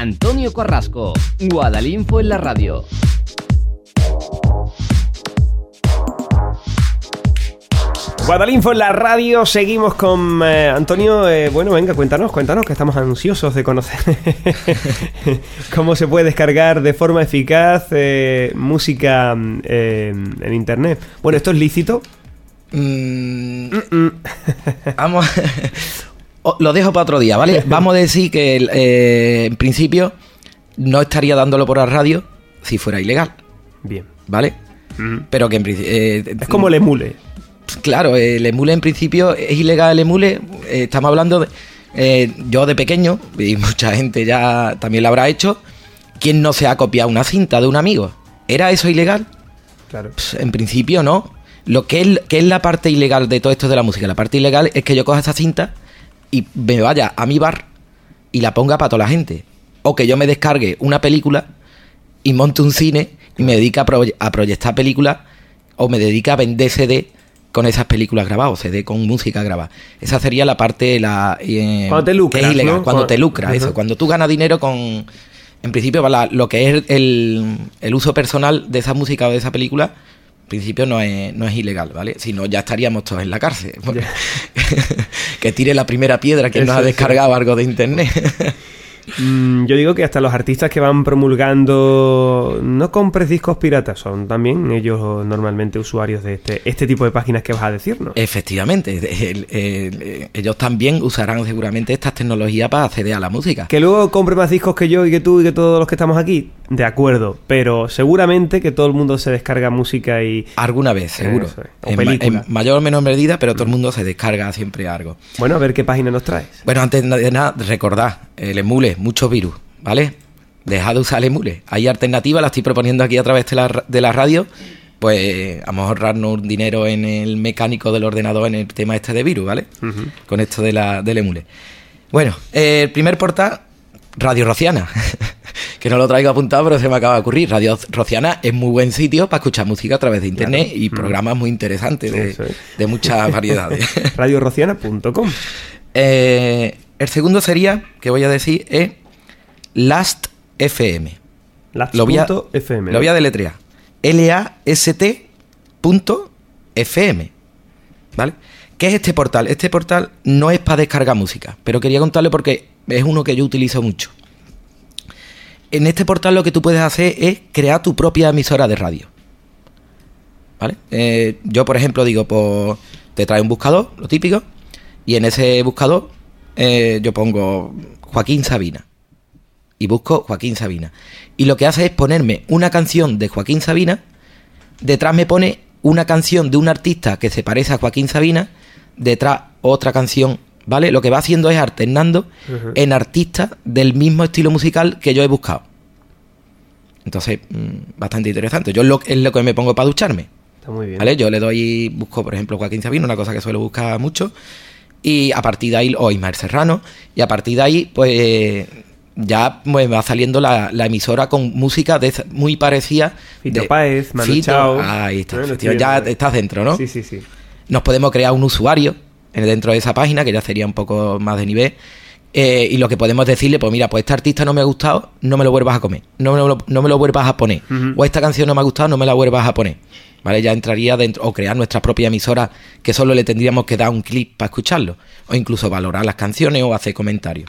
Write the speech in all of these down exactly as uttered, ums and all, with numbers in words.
Antonio Carrasco, Guadalinfo en la radio. Guadalinfo en la radio, seguimos con eh, Antonio. Eh, bueno, venga, cuéntanos, cuéntanos, que estamos ansiosos de conocer cómo se puede descargar de forma eficaz eh, música eh, en internet. Bueno, ¿esto es lícito? Mm, vamos, lo dejo para otro día, ¿vale? Vamos a decir que eh, en principio no estaría dándolo por la radio si fuera ilegal. Bien. ¿Vale? Mm. Pero que en principio... Eh, es como el emule. Claro, el emule en principio es ilegal. El emule, eh, estamos hablando de... Eh, yo de pequeño, y mucha gente ya también lo habrá hecho, ¿quién no se ha copiado una cinta de un amigo? ¿Era eso ilegal? Claro. Pues, en principio no. Lo que es, que es la parte ilegal de todo esto de la música, la parte ilegal es que yo coja esa cinta y me vaya a mi bar y la ponga para toda la gente. O que yo me descargue una película y monte un cine y me dedique a, proye- a proyectar películas, o me dedique a vender C D con esas películas grabadas, C D con música grabada. Esa sería la parte... la eh, cuando te lucras, que es ilegal, ¿no? Cuando Cuando... te lucras, uh-huh. Eso. Cuando tú ganas dinero con... En principio, la, lo que es el, el uso personal de esa música o de esa película, en principio no es, no es ilegal, ¿vale? Si no, ya estaríamos todos en la cárcel. Yeah. Que tire la primera piedra quien nos ha descargado sí. algo de internet. Mm, yo digo que hasta los artistas que van promulgando no compres discos piratas, son también ellos normalmente usuarios de este, este tipo de páginas que vas a decirnos. Efectivamente, el, el, el, ellos también usarán seguramente estas tecnologías para acceder a la música. Que luego compre más discos que yo y que tú y que todos los que estamos aquí, de acuerdo, pero seguramente que todo el mundo se descarga música y... Alguna vez, seguro. Eso es. O en, película. En mayor o menor medida, pero todo el mundo se descarga siempre algo. Bueno, a ver qué página nos traes. Bueno, antes de nada, recordad, el emule, muchos virus, ¿vale? Dejad de usar el emule. Hay alternativas, las estoy proponiendo aquí a través de la, de la radio. Pues vamos a ahorrarnos dinero en el mecánico del ordenador en el tema este de virus, ¿vale? Uh-huh. Con esto de la, del emule. Bueno, eh, el primer portal, Radio Rociana. Que no lo traigo apuntado, pero se me acaba de ocurrir. Radio Rociana es muy buen sitio para escuchar música a través de internet, claro. Y programas uh-huh. muy interesantes de, es. de muchas variedades. radio rociana punto com. Eh, el segundo sería, que voy a decir, es Last F M. Last lo voy a, F M. Lo voy a deletrear. L A S T punto F M. ¿Vale? ¿Qué es este portal? Este portal no es para descargar música, pero quería contarle porque es uno que yo utilizo mucho. En este portal lo que tú puedes hacer es crear tu propia emisora de radio. ¿Vale? Eh, yo, por ejemplo, digo, pues te trae un buscador, lo típico, y en ese buscador eh, yo pongo Joaquín Sabina y busco Joaquín Sabina. Y lo que hace es ponerme una canción de Joaquín Sabina, detrás me pone una canción de un artista que se parece a Joaquín Sabina, detrás otra canción, ¿vale? Lo que va haciendo es alternando uh-huh. en artistas del mismo estilo musical que yo he buscado. Entonces, mmm, bastante interesante. Yo es lo, es lo que me pongo para ducharme. Está muy bien. ¿Vale? Yo le doy, busco, por ejemplo, Joaquín Sabina, una cosa que suelo buscar mucho, y a partir de ahí, o Ismael Serrano, y a partir de ahí, pues ya me va saliendo la, la emisora con música de, muy parecida. Fito de, Páez, Manu Fito, Chao. Ahí está. Bueno, Tío, ya estás dentro, ¿no? Sí, sí, sí. Nos podemos crear un usuario dentro de esa página, que ya sería un poco más de nivel. Eh, y lo que podemos decirle, pues mira, pues este artista no me ha gustado, no me lo vuelvas a comer, no me lo, no me lo vuelvas a poner. Uh-huh. O esta canción no me ha gustado, no me la vuelvas a poner. ¿Vale? Ya entraría dentro, o crear nuestra propia emisora, que solo le tendríamos que dar un clic para escucharlo. O incluso valorar las canciones o hacer comentarios.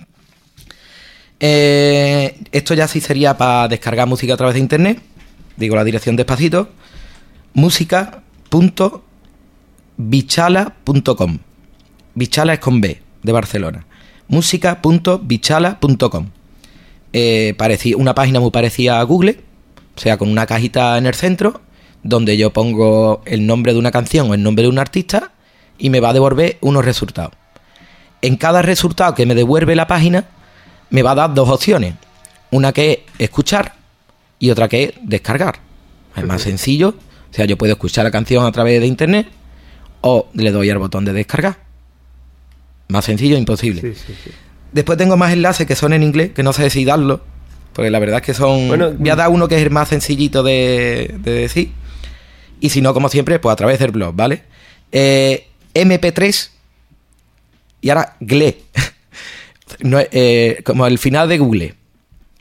Eh, esto ya sí sería para descargar música a través de internet. Digo la dirección despacito. música punto bichala punto com. Bichala es con B, de Barcelona. música punto bichala punto com. Eh, parecía una página muy parecida a Google, o sea, con una cajita en el centro, donde yo pongo el nombre de una canción o el nombre de un artista y me va a devolver unos resultados. En cada resultado que me devuelve la página, me va a dar dos opciones. Una que es escuchar y otra que es descargar. Es más sencillo. O sea, yo puedo escuchar la canción a través de internet o le doy al botón de descargar. Más sencillo, imposible. Sí, sí, sí. Después tengo más enlaces que son en inglés, que no sé si darlo, porque la verdad es que son... Bueno, voy a dar uno que es el más sencillito de, de decir. Y si no, como siempre, pues a través del blog, ¿vale? Eh, eme pe tres y ahora G L E. No, eh, como el final de Google.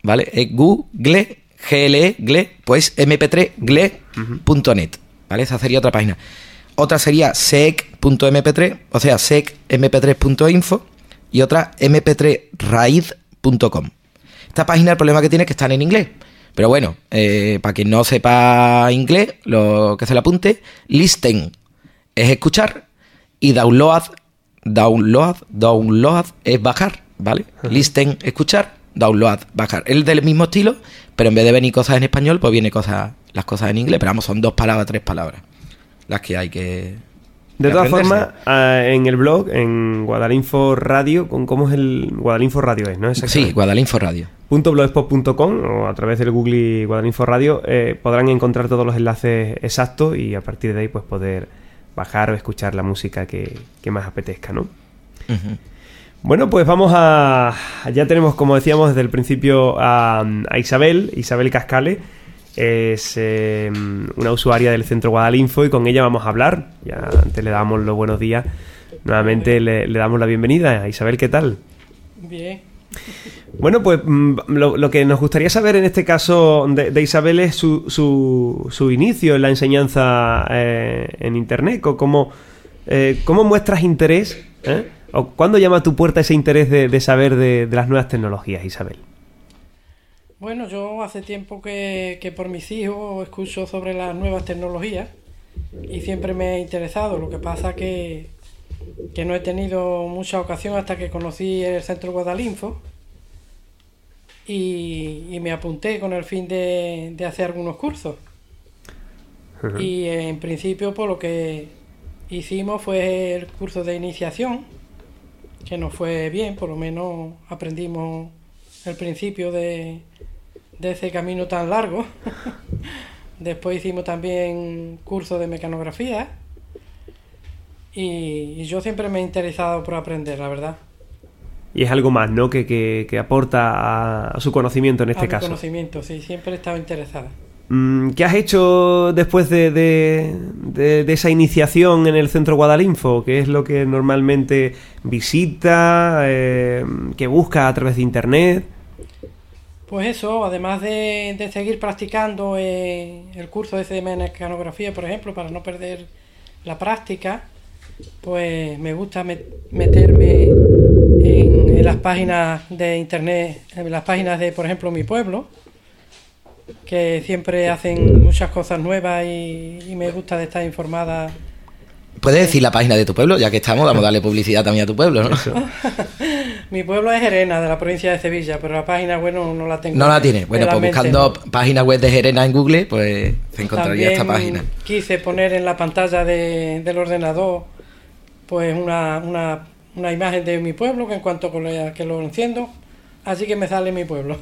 ¿vale? Es Google, G L E, Gle, pues eme pe tres gle punto net, ¿vale? Esa sería otra página. Otra sería sec punto eme pe tres, o sea, sec eme pe tres punto info, y otra eme pe tres raíz punto com. Esta página, el problema que tiene es que están en inglés. Pero bueno, eh, para quien no sepa inglés, lo que se le apunte, listen es escuchar y download, download, download es bajar, ¿vale? Uh-huh. Listen, escuchar, download, bajar. Es del mismo estilo, pero en vez de venir cosas en español, pues viene cosas, las cosas en inglés. Pero vamos, son dos palabras, tres palabras las que hay que... De todas formas, uh, en el blog, en Guadalinfo Radio, con ¿cómo es el Guadalinfo Radio es, no? Sí, Guadalinfo Radio. .blogspot punto com o a través del Google Guadalinfo Radio eh, podrán encontrar todos los enlaces exactos y a partir de ahí pues poder bajar o escuchar la música que, que más apetezca, ¿no? Uh-huh. Bueno, pues vamos a... Ya tenemos, como decíamos desde el principio, a, a Isabel, Isabel Cascale. Es eh, una usuaria del Centro Guadalinfo y con ella vamos a hablar. Ya antes le damos los buenos días. Nuevamente le, le damos la bienvenida. Isabel, ¿qué tal? Bien. Bueno, pues lo, lo que nos gustaría saber en este caso de, de Isabel es su, su, su inicio en la enseñanza eh, en Internet. ¿Cómo, eh, cómo muestras interés? ¿Eh? ¿O cuándo llama a tu puerta ese interés de, de saber de, de las nuevas tecnologías, Isabel? Bueno, yo hace tiempo que, que por mis hijos escucho sobre las nuevas tecnologías y siempre me ha interesado. Lo que pasa que, que no he tenido mucha ocasión hasta que conocí el Centro Guadalinfo y, y me apunté con el fin de, de hacer algunos cursos. Uh-huh. Y en principio por lo que hicimos fue el curso de iniciación, que nos fue bien, por lo menos aprendimos el principio de... de ese camino tan largo. Después hicimos también curso de mecanografía y, y yo siempre me he interesado por aprender, la verdad. Y es algo más, ¿no? Que, que, que aporta a, a su conocimiento en este a caso. A mi conocimiento, sí, siempre he estado interesada. ¿Qué has hecho después de, de, de, de esa iniciación en el Centro Guadalinfo? ¿Qué es lo que normalmente visita, eh, que busca a través de Internet? Pues eso, además de, de seguir practicando eh, el curso ese de mecanografía, por ejemplo, para no perder la práctica, pues me gusta met- meterme en, en las páginas de internet, en las páginas de, por ejemplo, Mi Pueblo, que siempre hacen muchas cosas nuevas y, y me gusta de estar informada. ¿Puedes decir la página de tu pueblo? Ya que estamos, vamos a darle publicidad también a tu pueblo, ¿no? Mi pueblo es Gerena, de la provincia de Sevilla, pero la página web no, no la tengo. No la tiene. Bueno, pues mente, buscando ¿no? Página web de Gerena en Google, pues se encontraría También esta página. Quise poner en la pantalla de, del ordenador pues una, una, una imagen de mi pueblo, que en cuanto que lo, que lo enciendo, así que me sale mi pueblo.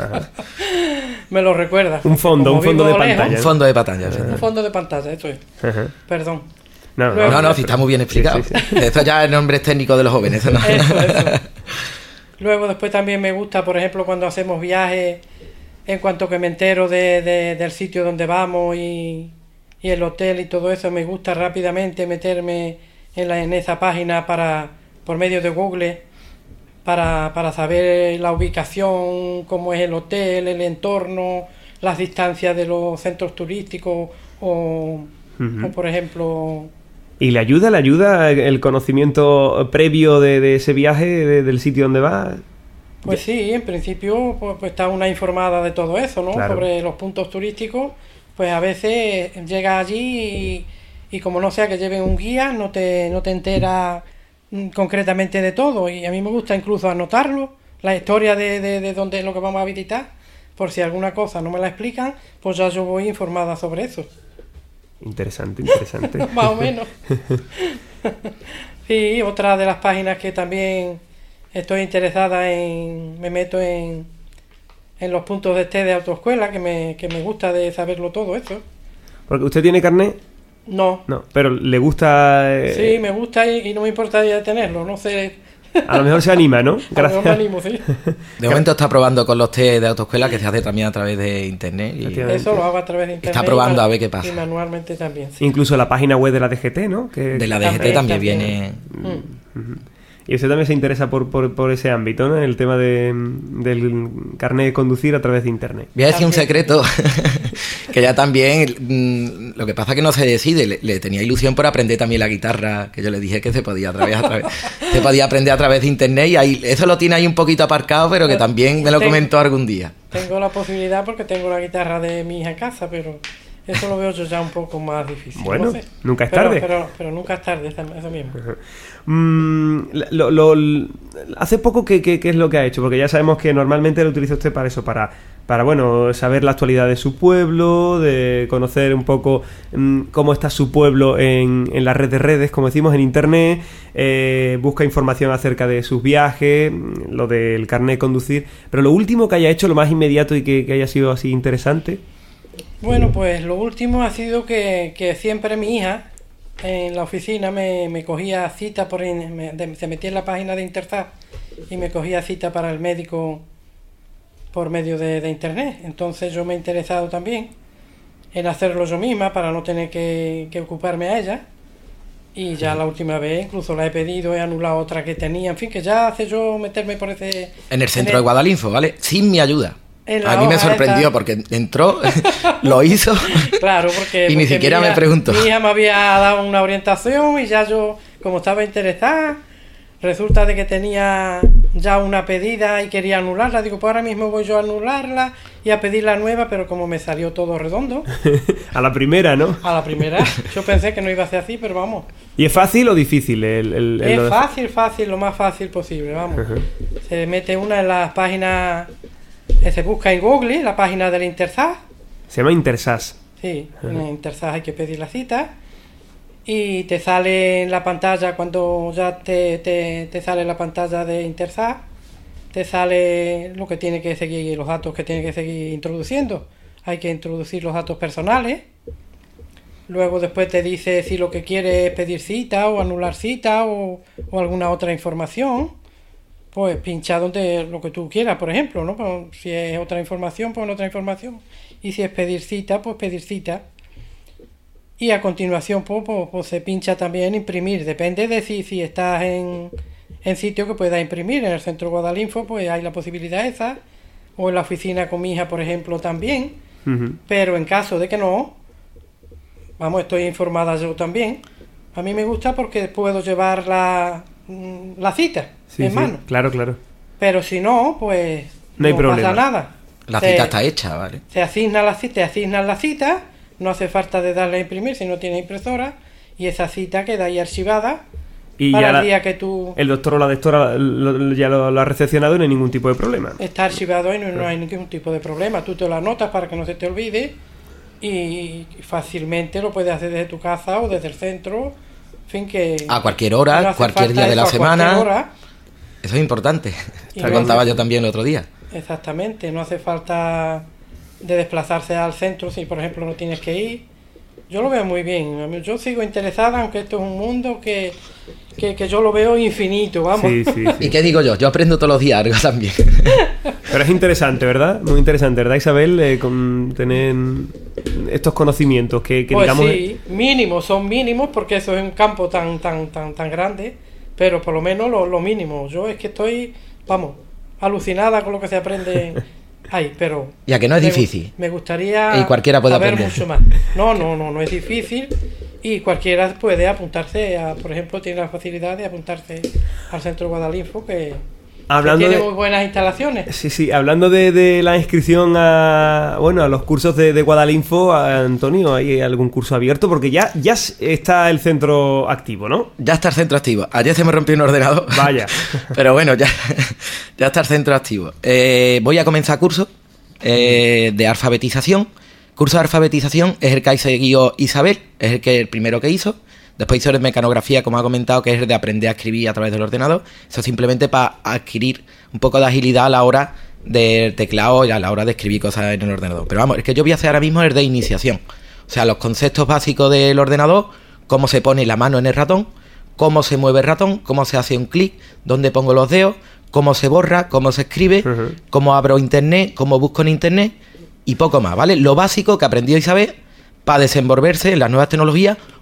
Me lo recuerda. Un fondo, un fondo de lejos, pantalla. Un fondo de pantalla. Un fondo de pantalla, eso es. Ajá. Perdón. No, Luego, no, no, si está muy bien explicado. Sí, sí, sí. Esto ya es nombres técnicos de los jóvenes. ¿No? Eso, eso. Luego después también me gusta, por ejemplo, cuando hacemos viajes, en cuanto que me entero de, de, del sitio donde vamos y, y el hotel y todo eso, me gusta rápidamente meterme en, la, en esa página para por medio de Google para, para saber la ubicación, cómo es el hotel, el entorno, las distancias de los centros turísticos o, uh-huh. o por ejemplo... ¿Y le ayuda, le ayuda el conocimiento previo de, de ese viaje, de, del sitio donde va? Pues sí, en principio pues, pues está una informada de todo eso, ¿no? Claro. Sobre los puntos turísticos, pues a veces llegas allí y, y como no sea que lleven un guía, no te, no te enteras concretamente de todo. Y a mí me gusta incluso anotarlo, la historia de, de, de dónde es lo que vamos a visitar, por si alguna cosa no me la explican, pues ya yo voy informada sobre eso. Interesante, interesante. Más o menos. Sí, otra de las páginas que también estoy interesada en, me meto en, en los puntos de test de autoescuela, que me, que me gusta de saberlo todo eso. ¿Porque usted tiene carnet? No. No, pero le gusta... Eh... Sí, me gusta y, y no me importaría tenerlo, no sé... A lo mejor se anima, ¿no? Gracias. A lo mejor me animo, sí. De momento está probando con los test de autoescuela, que se hace también a través de internet. Y eso lo hago a través de internet. Está probando a ver qué pasa. Y manualmente también, sí. Incluso la página web de la D G T, ¿no? Que, de la D G T también, también viene... Mm. Uh-huh. Y usted también se interesa por, por, por ese ámbito, ¿no? El tema de, del carnet de conducir a través de internet. Voy a decir un secreto, que ya también, mmm, lo que pasa es que no se decide, le, le tenía ilusión por aprender también la guitarra, que yo le dije que se podía a través, a través, se podía aprender a través de internet, y ahí, eso lo tiene ahí un poquito aparcado, pero que también me lo tengo, comentó algún día. Tengo la posibilidad porque tengo la guitarra de mi hija en casa, pero eso lo veo yo ya un poco más difícil. Bueno, no sé. nunca es pero, tarde. Pero, pero nunca es tarde, eso mismo. Mm, lo, lo, hace poco, ¿qué, qué, ¿qué es lo que ha hecho? Porque ya sabemos que normalmente lo utiliza usted para eso, para, para bueno, saber la actualidad de su pueblo, de conocer un poco mm, cómo está su pueblo en, en la red de redes, como decimos, en internet, eh, busca información acerca de sus viajes, lo del carnet de conducir, pero lo último que haya hecho, lo más inmediato y que, que haya sido así interesante. Bueno, pues lo último ha sido que, que siempre mi hija en la oficina me, me cogía cita, por in, me, de, se metía en la página de Intersat y me cogía cita para el médico por medio de, de internet. Entonces yo me he interesado también en hacerlo yo misma para no tener que, que ocuparme a ella. Y ya la última vez incluso la he pedido, he anulado otra que tenía, en fin, que ya hace yo meterme por ese... En el centro en el, de Guadalinfo, ¿vale? Sin mi ayuda. A mí me sorprendió esta... porque entró, lo hizo, claro, porque, y ni porque siquiera hija, me preguntó. Mi hija me había dado una orientación y ya yo, como estaba interesada, resulta de que tenía ya una pedida y quería anularla. Digo, pues ahora mismo voy yo a anularla y a pedir la nueva, pero como me salió todo redondo. A la primera, ¿no? A la primera. Yo pensé que no iba a ser así, pero vamos. ¿Y es fácil o difícil? El, el, el es lo de... fácil, fácil, lo más fácil posible, vamos. Uh-huh. Se mete una en las páginas... Se busca en Google la página del Intersat. Se llama Intersat. Sí, uh-huh. En Intersat hay que pedir la cita. Y te sale en la pantalla, cuando ya te, te, te sale la pantalla de Intersat, te sale lo que tiene que seguir, los datos que tiene que seguir introduciendo. Hay que introducir los datos personales. Luego después te dice si lo que quiere es pedir cita o anular cita o, o alguna otra información. Pues pincha donde lo que tú quieras, por ejemplo, ¿no? Pues, si es otra información, pues otra información. Y si es pedir cita, pues pedir cita. Y a continuación, pues, pues, pues se pincha también imprimir. Depende de si, si estás en, en sitio que puedas imprimir. En el centro Guadalinfo, pues hay la posibilidad esa. O en la oficina con mi hija, por ejemplo, también. Uh-huh. Pero en caso de que no, vamos, estoy informada yo también. A mí me gusta porque puedo llevar la, la cita. Sí, en sí, mano. Claro, claro. Pero si no, pues no, hay no problema. pasa nada. La se, cita está hecha, ¿vale? Se asigna la cita, te asignan la cita, no hace falta de darle a imprimir si no tiene impresora, y esa cita queda ahí archivada y para ya el la, día que tú... El doctor o la doctora lo, lo, ya lo, lo ha recepcionado y no hay ningún tipo de problema. Está archivado y no, no hay ningún tipo de problema. Tú te lo anotas para que no se te olvide y fácilmente lo puedes hacer desde tu casa o desde el centro, en fin, que... A cualquier hora, no cualquier día de la semana... Hora. Eso es importante. Te lo contaba yo también el otro día. Exactamente, no hace falta de desplazarse al centro si por ejemplo no tienes que ir. Yo lo veo muy bien. Yo sigo interesada, aunque esto es un mundo que, que, que yo lo veo infinito, vamos. Sí, sí, sí. ¿Y qué digo yo? Yo aprendo todos los días algo también. Pero es interesante, ¿verdad? Muy interesante, ¿verdad, Isabel? Eh, con tener estos conocimientos que, que pues digamos... sí, mínimos, son mínimos porque eso es un campo tan, tan, tan, tan grande. Pero por lo menos lo, lo mínimo. Yo es que estoy, vamos, alucinada con lo que se aprende ahí, pero... Ya que no es me, difícil. Me gustaría y cualquiera puede saber aprender. mucho más. No, no, no, no es difícil. Y cualquiera puede apuntarse, a, por ejemplo, tiene la facilidad de apuntarse al centro Guadalinfo, que... Hablando tiene de, muy buenas instalaciones. Sí, sí, hablando de, de la inscripción a bueno a los cursos de, de Guadalinfo, Antonio, ¿hay algún curso abierto? Porque ya, ya está el centro activo, ¿no? Ya está el centro activo. Ayer se me rompió un ordenador. Vaya. Pero bueno, ya, ya está el centro activo. Eh, voy a comenzar curso eh, de alfabetización. Curso de alfabetización es el que ha seguido Isabel, es el, que, el primero que hizo. Después hizo el mecanografía, como ha comentado, que es el de aprender a escribir a través del ordenador. Eso simplemente para adquirir un poco de agilidad a la hora del teclado y a la hora de escribir cosas en el ordenador. Pero vamos, el que yo voy a hacer ahora mismo es el de iniciación. O sea, los conceptos básicos del ordenador, cómo se pone la mano en el ratón, cómo se mueve el ratón, cómo se hace un clic, dónde pongo los dedos, cómo se borra, cómo se escribe, uh-huh. cómo abro internet, cómo busco en internet y poco más, ¿vale? Lo básico que aprendió Isabel para desenvolverse en las nuevas tecnologías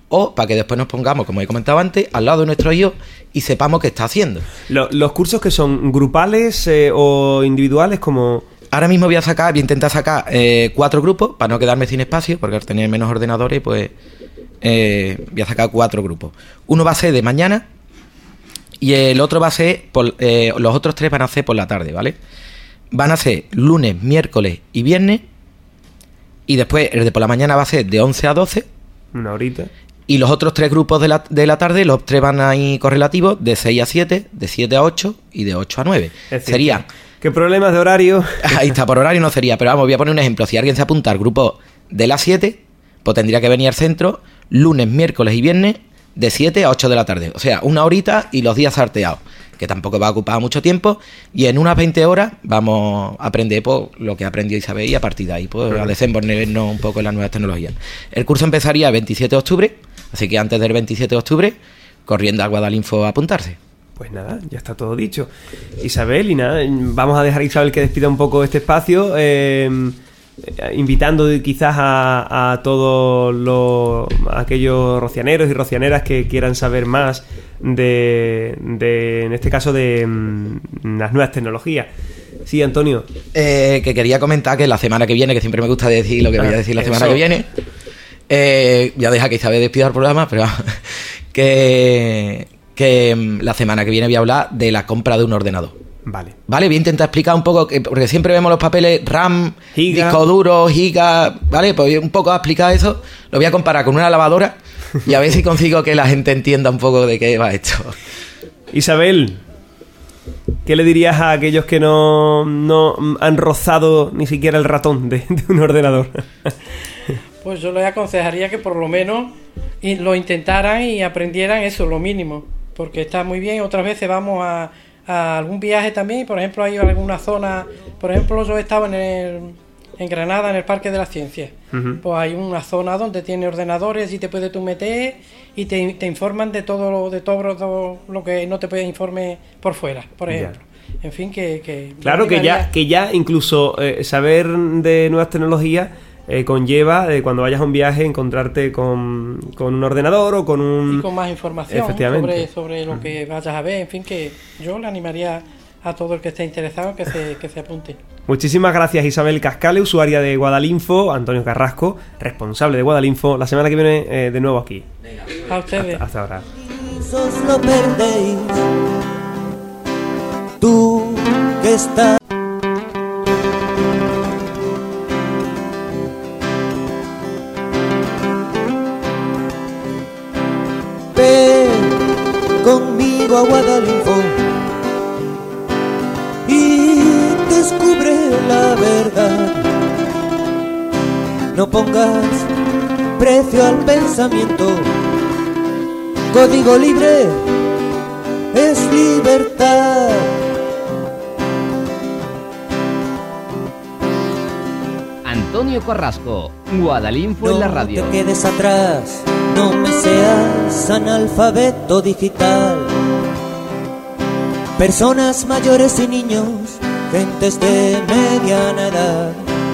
o para que después nos pongamos, como he comentado antes, al lado de nuestro hijo y sepamos qué está haciendo. Lo, ¿Los cursos que son grupales eh, o individuales como...? Ahora mismo voy a sacar, voy a intentar sacar eh, cuatro grupos para no quedarme sin espacio, porque al tener menos ordenadores, pues eh, voy a sacar cuatro grupos. Uno va a ser de mañana y el otro va a ser, por, eh, los otros tres van a ser por la tarde, ¿vale? Van a ser lunes, miércoles y viernes, y después el de por la mañana va a ser de once a doce. Una horita. Y los otros tres grupos de la, de la tarde, los tres van a ir correlativos de seis a siete, de siete a ocho y de ocho a nueve. Es Sería... ¿Qué problemas de horario? Ahí está, por horario no sería, pero vamos, voy a poner un ejemplo. Si alguien se apunta al grupo de las siete, pues tendría que venir al centro lunes, miércoles y viernes de siete a ocho de la tarde. O sea, una horita y los días salteados, que tampoco va a ocupar mucho tiempo. Y en unas veinte horas vamos a aprender pues, lo que aprendió Isabel y a partir de ahí pues, a desenvolvernos un poco en las nuevas tecnologías. El curso empezaría el veintisiete de octubre, así que antes del veintisiete de octubre, corriendo a Guadalinfo a apuntarse. Pues nada, ya está todo dicho. Isabel, y nada, vamos a dejar a Isabel que despida un poco este espacio, eh, invitando quizás a, a todos los aquellos rocianeros y rocianeras que quieran saber más de, de en este caso, de mm, las nuevas tecnologías. Sí, Antonio. Eh, que quería comentar que la semana que viene, que siempre me gusta decir lo que ah, voy a decir la semana eso. que viene, eh, ya deja que Isabel despida el programa, pero que... que la semana que viene voy a hablar de la compra de un ordenador. Vale. Vale, voy a intentar explicar un poco, porque siempre vemos los papeles RAM, giga. disco duro, giga, ¿vale? Pues un poco a explicar eso, lo voy a comparar con una lavadora y a ver si consigo que la gente entienda un poco de qué va esto. Isabel, ¿qué le dirías a aquellos que no, no han rozado ni siquiera el ratón de, de un ordenador? Pues yo les aconsejaría que por lo menos lo intentaran y aprendieran eso, lo mínimo, porque está muy bien. Otras veces vamos a, a algún viaje también, por ejemplo hay alguna zona, por ejemplo yo estaba en, el, en Granada, en el Parque de las Ciencias, uh-huh. Pues hay una zona donde tiene ordenadores y te puedes tú meter y te, te informan de todo lo, de todo, todo lo que no te puede informe por fuera, por ejemplo. Ya. En fin, que... que claro, que ya, que ya incluso eh, saber de nuevas tecnologías Eh, conlleva eh, cuando vayas a un viaje encontrarte con, con un ordenador o con un... Y con más información sobre, sobre lo que vayas a ver. En fin, que yo le animaría a todo el que esté interesado que se, que se apunte. Muchísimas gracias, Isabel Cascale, usuaria de Guadalinfo, Antonio Carrasco, responsable de Guadalinfo. La semana que viene eh, de nuevo aquí. A ustedes. Hasta, hasta ahora. Lo perdéis. Tú que estás... conmigo a Guadalinfo y descubre la verdad. No pongas precio al pensamiento. Código libre es libertad. Antonio Carrasco, Guadalinfo no en la radio. No te quedes atrás, no me seas analfabeto digital. Personas mayores y niños, gentes de mediana edad.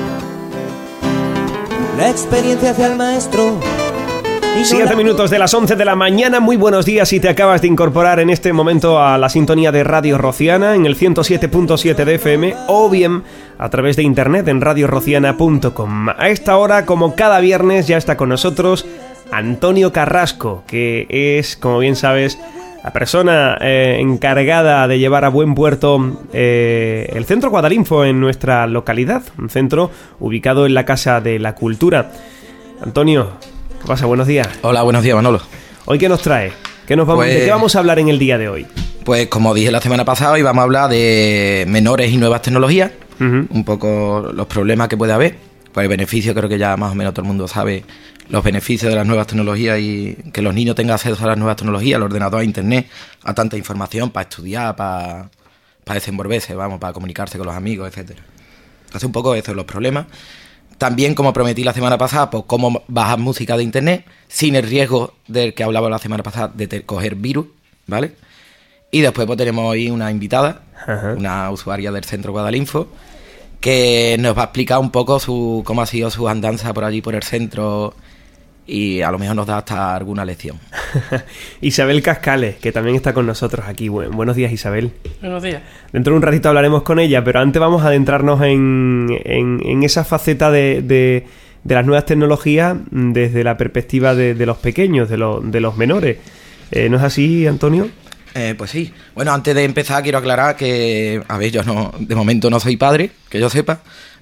La experiencia hacia el maestro. Siete minutos de las once de la mañana. Muy buenos días si te acabas de incorporar en este momento a la sintonía de Radio Rociana en el ciento siete punto siete de F M o bien a través de internet en radio rociana punto com. A esta hora, como cada viernes, ya está con nosotros Antonio Carrasco, que es, como bien sabes, la persona eh, encargada de llevar a buen puerto eh, el Centro Guadalinfo en nuestra localidad, un centro ubicado en la Casa de la Cultura. Antonio, ¿qué pasa? Buenos días. Hola, buenos días, Manolo. ¿Hoy qué nos trae? ¿Qué nos vamos, pues, ¿De qué vamos a habar en el día de hoy? Pues como dije la semana pasada, hoy vamos a hablar de menores y nuevas tecnologías, uh-huh. Un poco los problemas que puede haber. Pues el beneficio, creo que ya más o menos todo el mundo sabe los beneficios de las nuevas tecnologías y que los niños tengan acceso a las nuevas tecnologías, al ordenador, a internet, a tanta información para estudiar, para, para desenvolverse, vamos, para comunicarse con los amigos, etcétera. Entonces un poco eso, los problemas. También, como prometí la semana pasada, pues cómo bajar música de internet sin el riesgo del que hablaba la semana pasada de te- coger virus, ¿vale? Y después pues tenemos hoy una invitada, uh-huh. Una usuaria del Centro Guadalinfo, que nos va a explicar un poco su cómo ha sido su andanza por allí, por el centro, y a lo mejor nos da hasta alguna lección. Isabel Cascales, que también está con nosotros aquí. Bu- buenos días, Isabel. Buenos días. Dentro de un ratito hablaremos con ella, pero antes vamos a adentrarnos en, en, en esa faceta de, de, de las nuevas tecnologías desde la perspectiva de, de los pequeños, de, lo, de los menores. Eh, ¿No es así, Antonio? Eh, pues sí. Bueno, antes de empezar quiero aclarar que, a ver, yo no, de momento no soy padre, que yo sepa.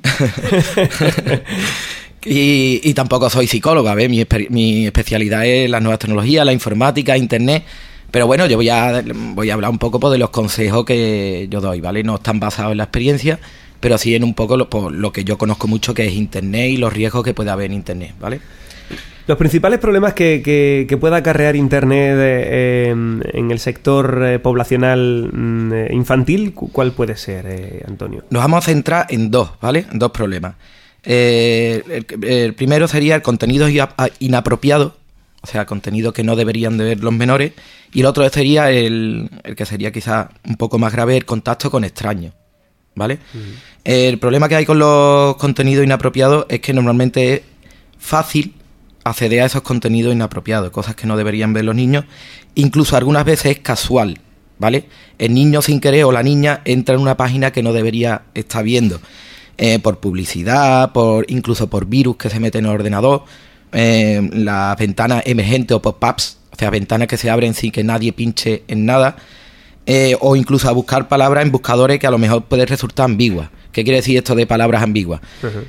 y, y tampoco soy psicólogo, a ver, mi, espe- mi especialidad es las nuevas tecnologías, la informática, internet. Pero bueno, yo voy a, voy a hablar un poco pues, de los consejos que yo doy, ¿vale? No están basados en la experiencia, pero sí en un poco lo, por lo que yo conozco mucho, que es internet y los riesgos que puede haber en internet, ¿vale? Los principales problemas que, que, que pueda acarrear Internet eh, en el sector eh, poblacional mm, infantil, cu- ¿cuál puede ser, eh, Antonio? Nos vamos a centrar en dos, ¿vale? En dos problemas. Eh, el, el primero sería el contenido ia- inapropiado, o sea, contenido que no deberían de ver los menores, y el otro sería el, el que sería quizás un poco más grave, el contacto con extraños, ¿vale? Uh-huh. El problema que hay con los contenidos inapropiados es que normalmente es fácil acceder a esos contenidos inapropiados, cosas que no deberían ver los niños, incluso algunas veces es casual, ¿vale? El niño sin querer o la niña entra en una página que no debería estar viendo, eh, por publicidad, por incluso por virus que se meten en el ordenador, eh, las ventanas emergentes o pop-ups, o sea, ventanas que se abren sin que nadie pinche en nada, eh, o incluso a buscar palabras en buscadores que a lo mejor pueden resultar ambiguas. ¿Qué quiere decir esto de palabras ambiguas? Uh-huh.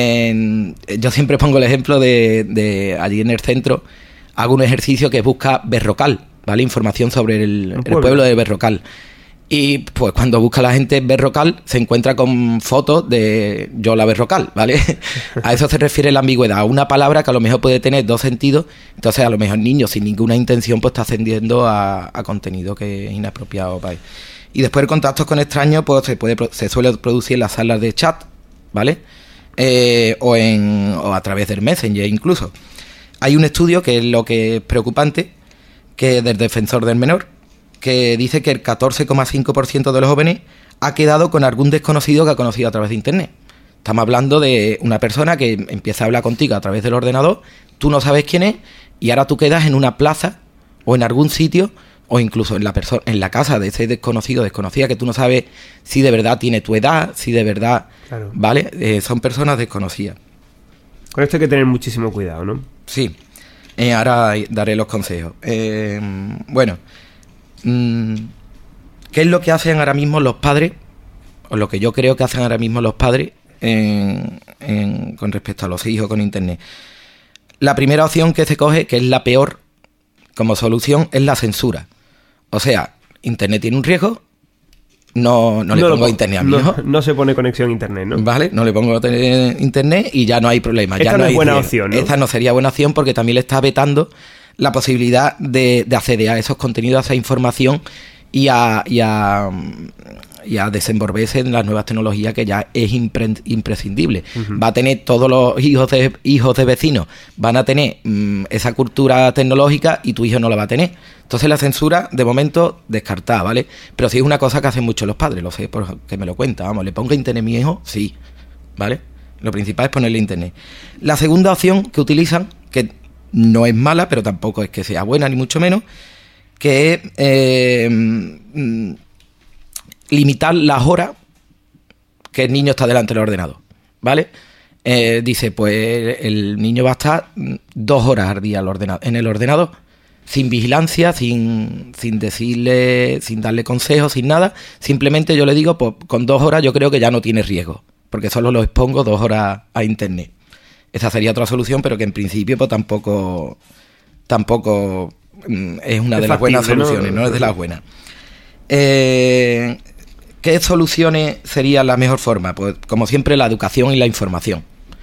Eh, yo siempre pongo el ejemplo de, de allí en el centro, hago un ejercicio que busca Berrocal, ¿vale? Información sobre el, el pueblo. pueblo de Berrocal. Y pues cuando busca la gente Berrocal, se encuentra con fotos de Yola Berrocal, ¿vale? A eso se refiere la ambigüedad, a una palabra que a lo mejor puede tener dos sentidos, entonces a lo mejor el niño sin ninguna intención pues está ascendiendo a, a contenido que es inapropiado para él. Y después el contacto con extraños pues se puede se suele producir en las salas de chat, ¿vale? Eh, o, en, o a través del Messenger incluso. Hay un estudio que es lo que es preocupante, que es del Defensor del Menor, que dice que el catorce coma cinco por ciento de los jóvenes ha quedado con algún desconocido que ha conocido a través de internet. Estamos hablando de una persona que empieza a hablar contigo a través del ordenador, tú no sabes quién es, y ahora tú quedas en una plaza o en algún sitio, o incluso en la persona, en la casa de ese desconocido, desconocida, que tú no sabes si de verdad tiene tu edad, si de verdad, claro. ¿Vale? Eh, son personas desconocidas. Con esto hay que tener muchísimo cuidado, ¿no? Sí. Eh, ahora daré los consejos. Eh, bueno, mmm, ¿qué es lo que hacen ahora mismo los padres? O lo que yo creo que hacen ahora mismo los padres en, en, con respecto a los hijos con internet. La primera opción que se coge, que es la peor como solución, es la censura. O sea, internet tiene un riesgo, no, no le no pongo lo, internet a mi no, hijo. No se pone conexión a internet, ¿no? Vale, no le pongo internet y ya no hay problema. Esta ya no, no es hay buena riesgo. opción, ¿no? Esta no sería buena opción porque también le está vetando la posibilidad de, de acceder a esos contenidos, a esa información y a, y a, y a desenvolverse en las nuevas tecnologías, que ya es impre, imprescindible. Uh-huh. Va a tener todos los hijos de hijos de vecinos, van a tener mmm, esa cultura tecnológica y tu hijo no la va a tener. Entonces la censura, de momento, descartada, ¿vale? Pero sí es una cosa que hacen mucho los padres, lo sé porque me lo cuenta. Vamos, ¿le pongo internet a mi hijo? Sí, ¿vale? Lo principal es ponerle internet. La segunda opción que utilizan, que no es mala, pero tampoco es que sea buena, ni mucho menos, que es eh, mm, limitar las horas que el niño está delante del ordenador, ¿vale? Eh, dice, pues el niño va a estar dos horas al día al ordenador, en el ordenador, sin vigilancia, sin, sin decirle, sin darle consejos, sin nada. Simplemente yo le digo, pues con dos horas yo creo que ya no tiene riesgo, porque solo lo expongo dos horas a internet. Esa sería otra solución, pero que en principio pues tampoco tampoco mm, es una es de las buenas soluciones, no, no es de las buenas. Eh, ¿Qué soluciones sería la mejor forma? Pues como siempre, la educación y la información.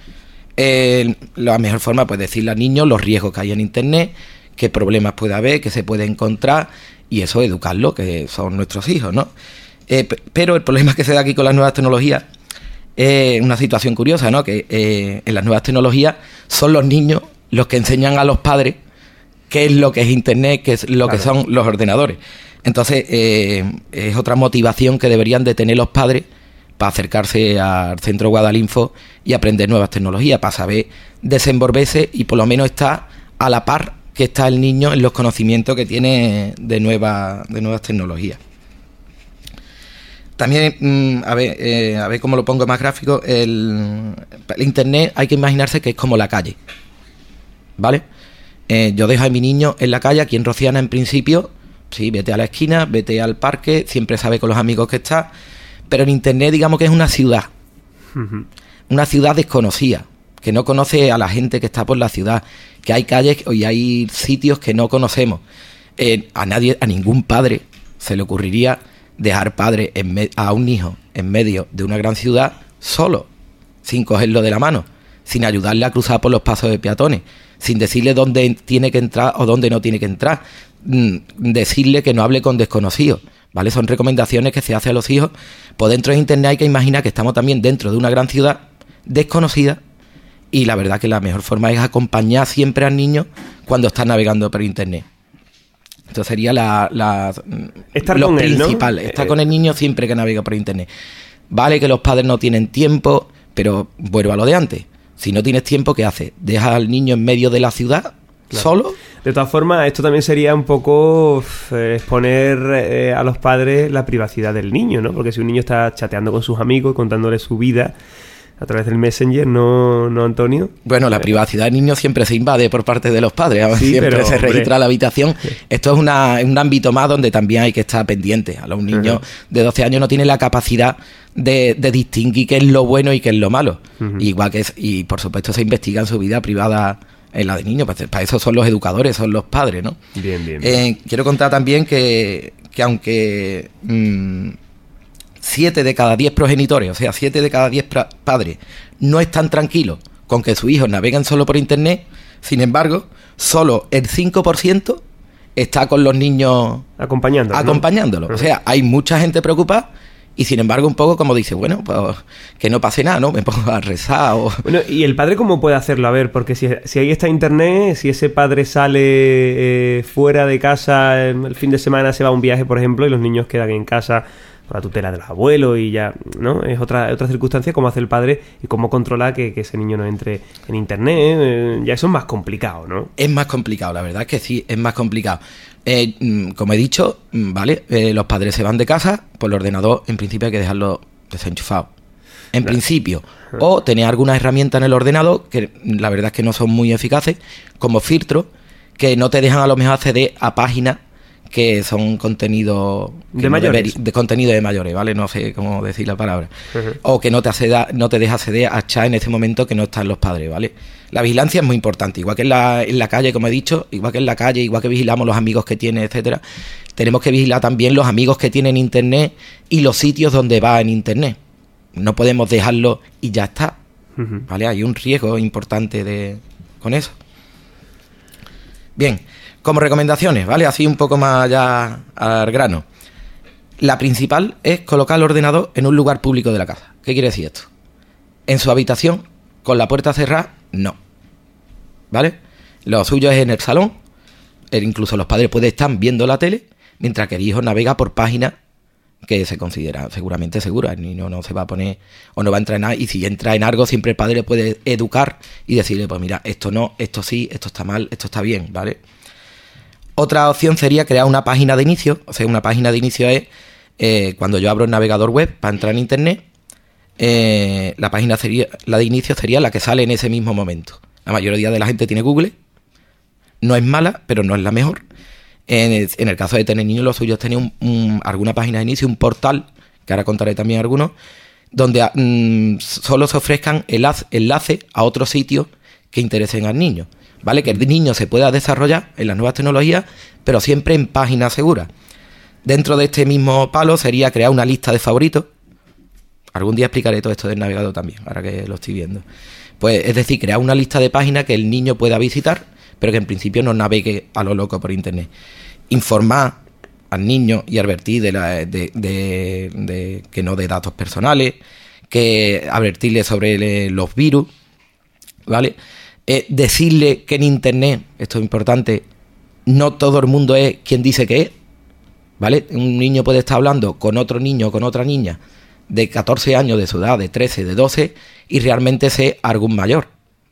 Eh, la mejor forma, pues decirle al niño los riesgos que hay en internet, qué problemas puede haber, qué se puede encontrar, y eso educarlo, que son nuestros hijos, ¿no? Eh, pero el problema que se da aquí con las nuevas tecnologías es eh, una situación curiosa, ¿no? Que eh, en las nuevas tecnologías son los niños los que enseñan a los padres qué es lo que es internet, qué es lo claro. que son los ordenadores. Entonces eh, es otra motivación que deberían de tener los padres para acercarse al centro Guadalinfo y aprender nuevas tecnologías, para saber desenvolverse y por lo menos estar a la par que está el niño en los conocimientos que tiene de, nueva, de nuevas tecnologías. También, mmm, a ver, eh, a ver cómo lo pongo más gráfico, el, el Internet hay que imaginarse que es como la calle, ¿vale? Eh, yo dejo a mi niño en la calle, aquí en Rociana en principio, sí, vete a la esquina, vete al parque, siempre sabe con los amigos que está, pero en Internet digamos que es una ciudad, uh-huh. una ciudad desconocida, que no conoce a la gente que está por la ciudad, que hay calles y hay sitios que no conocemos. Eh, a nadie, a ningún padre se le ocurriría dejar padre en me- a un hijo en medio de una gran ciudad solo, sin cogerlo de la mano, sin ayudarle a cruzar por los pasos de peatones, sin decirle dónde tiene que entrar o dónde no tiene que entrar, mm, decirle que no hable con desconocidos, ¿vale? Son recomendaciones que se hacen a los hijos. Por dentro de Internet hay que imaginar que estamos también dentro de una gran ciudad desconocida, y la verdad que la mejor forma es acompañar siempre al niño cuando está navegando por Internet. Esto sería la, la estar lo con principal, él, ¿no? estar Eh, con el niño siempre que navega por Internet. Vale que los padres no tienen tiempo, pero vuelvo a lo de antes. Si no tienes tiempo, ¿qué haces? ¿Dejas al niño en medio de la ciudad, claro, solo? De todas formas, esto también sería un poco eh, exponer eh, a los padres la privacidad del niño, ¿no? Porque si un niño está chateando con sus amigos, contándole su vida a través del Messenger, ¿no, no Antonio? Bueno, la privacidad del niño siempre se invade por parte de los padres, sí, siempre pero, se registra hombre. la habitación. Esto es una, un ámbito más donde también hay que estar pendiente. A los niños uh-huh. de doce años no tienen la capacidad de, de distinguir qué es lo bueno y qué es lo malo. Uh-huh. Igual que es, y por supuesto se investiga en su vida privada en la de niños. Para, para eso son los educadores, son los padres, ¿no? Bien, bien. bien. Eh, quiero contar también que, que aunque... Mmm, siete de cada diez progenitores, o sea, siete de cada diez pra- padres no están tranquilos con que sus hijos naveguen solo por Internet, sin embargo, solo el cinco por ciento está con los niños acompañándolos. acompañándolos. ¿no? O sea, hay mucha gente preocupada y sin embargo un poco como dice, bueno, pues que no pase nada, ¿no? Me pongo a rezar o... Bueno, ¿y el padre cómo puede hacerlo? A ver, porque si, si ahí está Internet, si ese padre sale eh, fuera de casa, el fin de semana se va a un viaje, por ejemplo, y los niños quedan en casa por la tutela de los abuelos y ya, ¿no? Es otra otra circunstancia cómo hace el padre y cómo controla que, que ese niño no entre en Internet. Eh, ya eso es más complicado, ¿no? Es más complicado, la verdad es que sí, es más complicado. Eh, como he dicho, vale, eh, los padres se van de casa, por el ordenador en principio hay que dejarlo desenchufado. En claro. principio. O tener alguna herramienta en el ordenador, que la verdad es que no son muy eficaces, como filtros, que no te dejan a lo mejor acceder a páginas que son contenido que de no mayores debería, de contenido de mayores, ¿vale? No sé cómo decir la palabra. Uh-huh. O que no te acceda, no te deja acceder a chat en ese momento que no están los padres, ¿vale? La vigilancia es muy importante, igual que en la, en la calle, como he dicho, igual que en la calle, igual que vigilamos los amigos que tiene, etcétera. Tenemos que vigilar también los amigos que tienen Internet y los sitios donde va en Internet. No podemos dejarlo y ya está, uh-huh. ¿vale? Hay un riesgo importante de con eso. Bien. Como recomendaciones, ¿vale? Así un poco más allá al grano. La principal es colocar el ordenador en un lugar público de la casa. ¿Qué quiere decir esto? En su habitación, con la puerta cerrada, no. ¿Vale? Lo suyo es en el salón. Incluso los padres pueden estar viendo la tele, mientras que el hijo navega por páginas que se considera seguramente seguras. El niño no se va a poner o no va a entrar en nada. Y si entra en algo, siempre el padre puede educar y decirle, pues mira, esto no, esto sí, esto está mal, esto está bien, ¿vale? Otra opción sería crear una página de inicio. O sea, una página de inicio es eh, cuando yo abro el navegador web para entrar en Internet, eh, la página sería la de inicio sería la que sale en ese mismo momento. La mayoría de la gente tiene Google. No es mala, pero no es la mejor. En el, en el caso de tener niños, lo suyo es tener un, un, alguna página de inicio, un portal, que ahora contaré también algunos, donde mm, solo se ofrezcan enlace, enlace a otros sitios que interesen al niño. ¿Vale? Que el niño se pueda desarrollar en las nuevas tecnologías, pero siempre en páginas seguras. Dentro de este mismo palo sería crear una lista de favoritos. Algún día explicaré todo esto del navegador también, ahora que lo estoy viendo. Pues es decir, crear una lista de páginas que el niño pueda visitar, pero que en principio no navegue a lo loco por Internet. Informar al niño y advertir de, la, de, de, de que no dé datos personales, que advertirle sobre le, los virus, ¿vale? Eh, decirle que en Internet, esto es importante, no todo el mundo es quien dice que es, ¿vale? Un niño puede estar hablando con otro niño o con otra niña de catorce años de su edad, de trece, de doce, y realmente ser algún mayor,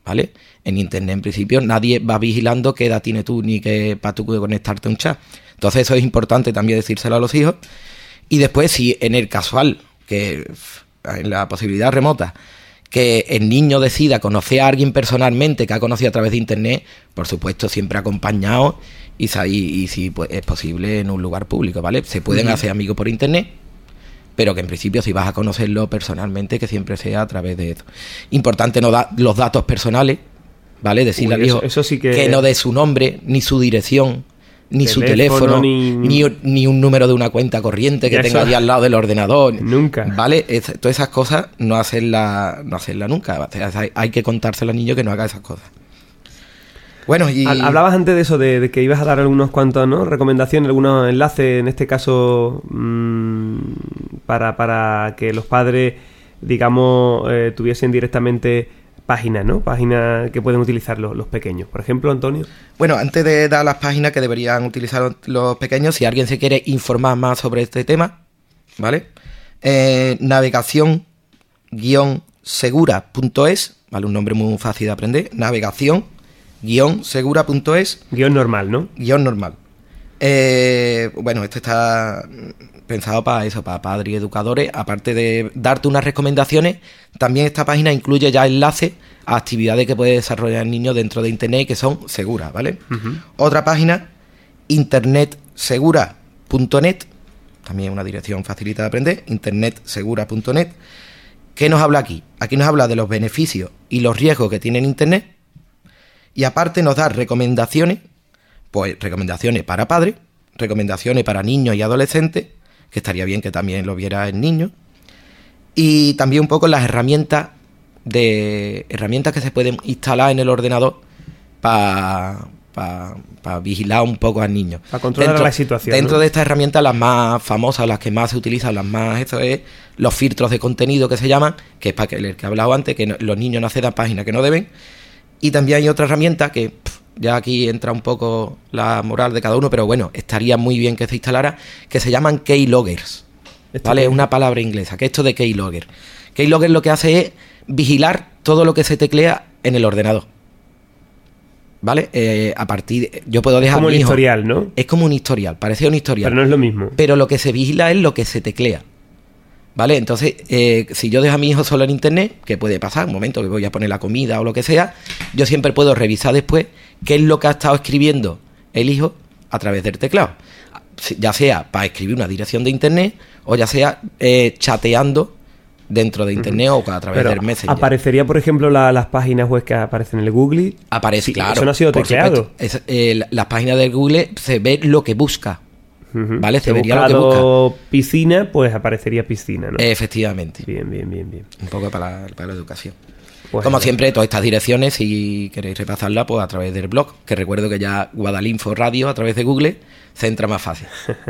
¿vale? En internet, en principio, nadie va vigilando qué edad tienes tú ni qué para tú conectarte a un chat. Entonces eso es importante también decírselo a los hijos. Y después, si en el casual, que en la posibilidad remota, que el niño decida conocer a alguien personalmente que ha conocido a través de internet, por supuesto siempre acompañado y, y, y si pues, es posible en un lugar público, ¿vale? Se pueden uh-huh. hacer amigos por internet, pero que en principio si vas a conocerlo personalmente, que siempre sea a través de eso. Importante no dar los datos personales, ¿vale? Decirle Uy, al hijo eso, eso sí que... que no dé su nombre, ni su dirección, ni teléfono, su teléfono, ni... Ni, ni un número de una cuenta corriente que tenga allí al lado del ordenador. Nunca. ¿Vale? Es, todas esas cosas no hacerlas no hacerla nunca. O sea, hay, hay que contárselo al niño que no haga esas cosas. Bueno, y... Hablabas antes de eso, de, de que ibas a dar algunos cuantos, ¿no? Recomendaciones, algunos enlaces, en este caso, mmm, para, para que los padres, digamos, eh, tuviesen directamente páginas, ¿no? Páginas que pueden utilizar los, los pequeños. Por ejemplo, Antonio. Bueno, antes de dar las páginas que deberían utilizar los pequeños, si alguien se quiere informar más sobre este tema, ¿vale? Eh, navegación guión segura punto es, ¿vale? Un nombre muy fácil de aprender. Navegación guión segura punto es. Guión normal, ¿no? Guión normal. Eh, bueno, esto está pensado para eso, para padres y educadores. Aparte de darte unas recomendaciones, también esta página incluye ya enlaces a actividades que puede desarrollar el niño dentro de internet que son seguras, ¿vale? Uh-huh. Otra página, internet segura punto net, también una dirección facilita de aprender, internet segura punto net. ¿Qué nos habla aquí? Aquí nos habla de los beneficios y los riesgos que tiene internet, y aparte nos da recomendaciones, pues recomendaciones para padres, recomendaciones para niños y adolescentes, que estaría bien que también lo viera el niño, y también un poco las herramientas de herramientas que se pueden instalar en el ordenador para pa, pa vigilar un poco al niño. Para controlar dentro, la situación. Dentro ¿no? de estas herramientas, las más famosas, las que más se utilizan, las más, eso es los filtros de contenido que se llaman, que es para que el que he hablado antes, que no, los niños no accedan a páginas que no deben. Y también hay otra herramienta que pff, ya aquí entra un poco la moral de cada uno, pero bueno, estaría muy bien que se instalara, que se llaman keyloggers. ¿Vale? Es una palabra inglesa, que esto de keylogger. Keylogger lo que hace es vigilar todo lo que se teclea en el ordenador. ¿Vale? Eh, a partir de, yo puedo dejar... Es como un hijo, historial, ¿no? Es como un historial, parece un historial. Pero no es lo mismo. Pero lo que se vigila es lo que se teclea. ¿Vale? Entonces, eh, si yo dejo a mi hijo solo en internet, que puede pasar, un momento que voy a poner la comida o lo que sea, yo siempre puedo revisar después qué es lo que ha estado escribiendo el hijo a través del teclado. Ya sea para escribir una dirección de internet o ya sea eh, chateando dentro de internet uh-huh. o a través Pero del Messenger. ¿Aparecería, por ejemplo, la, las páginas web que aparecen en el Google? Aparece, sí, claro. Eso no ha sido tecleado. Es, eh, las páginas del Google se ve lo que busca. Uh-huh. ¿Vale? Se He vería lo que busca. Piscina, pues aparecería piscina, ¿no? Efectivamente. Bien, bien, bien, bien. Un poco para la, para la educación. Pues Como bien. siempre, todas estas direcciones, si queréis repasarlas, pues a través del blog, que recuerdo que ya Guadalinfo Radio, a través de Google, se entra más fácil.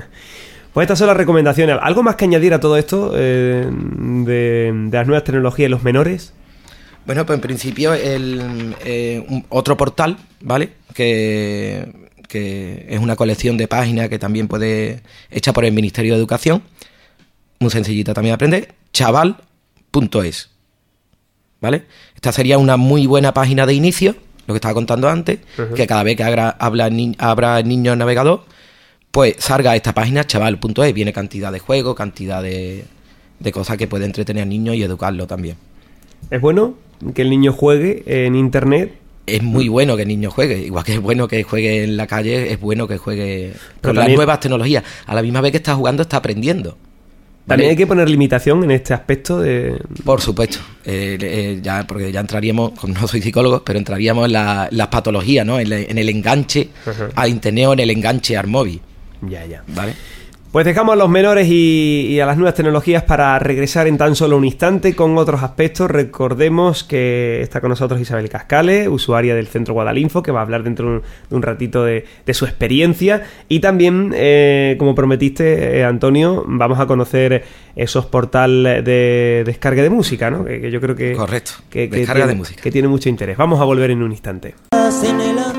Pues estas son las recomendaciones. ¿Algo más que añadir a todo esto eh, de, de las nuevas tecnologías y los menores? Bueno, pues en principio el eh, un, otro portal, ¿vale? Que, que es una colección de páginas que también puede hecha por el Ministerio de Educación, muy sencillita también de aprender, chaval punto es, ¿vale? Esta sería una muy buena página de inicio, lo que estaba contando antes, uh-huh. que cada vez que abra, habla, ni, abra el niño navegador, pues salga a esta página chaval punto es, viene cantidad de juegos, cantidad de, de cosas que puede entretener al niño y educarlo también. ¿Es bueno que el niño juegue en internet? Es muy bueno que el niño juegue, igual que es bueno que juegue en la calle, es bueno que juegue con también, las nuevas tecnologías. A la misma vez que está jugando, está aprendiendo. ¿Vale? También hay que poner limitación en este aspecto de... Por supuesto, eh, eh, ya porque ya entraríamos, no soy psicólogo, pero entraríamos en la, las patologías, ¿no? En, la, en el enganche uh-huh. al internet o en el enganche al móvil. Ya, ya. ¿Vale? Pues dejamos a los menores y, y a las nuevas tecnologías para regresar en tan solo un instante con otros aspectos. Recordemos que está con nosotros Isabel Cascales, usuaria del Centro Guadalinfo, que va a hablar dentro de un, de un ratito de, de su experiencia. Y también, eh, como prometiste, eh, Antonio, vamos a conocer esos portales de descarga de música, ¿no? Que, que yo creo que... Correcto, que, que descarga tiene, de música. Que tiene mucho interés. Vamos a volver en un instante. En el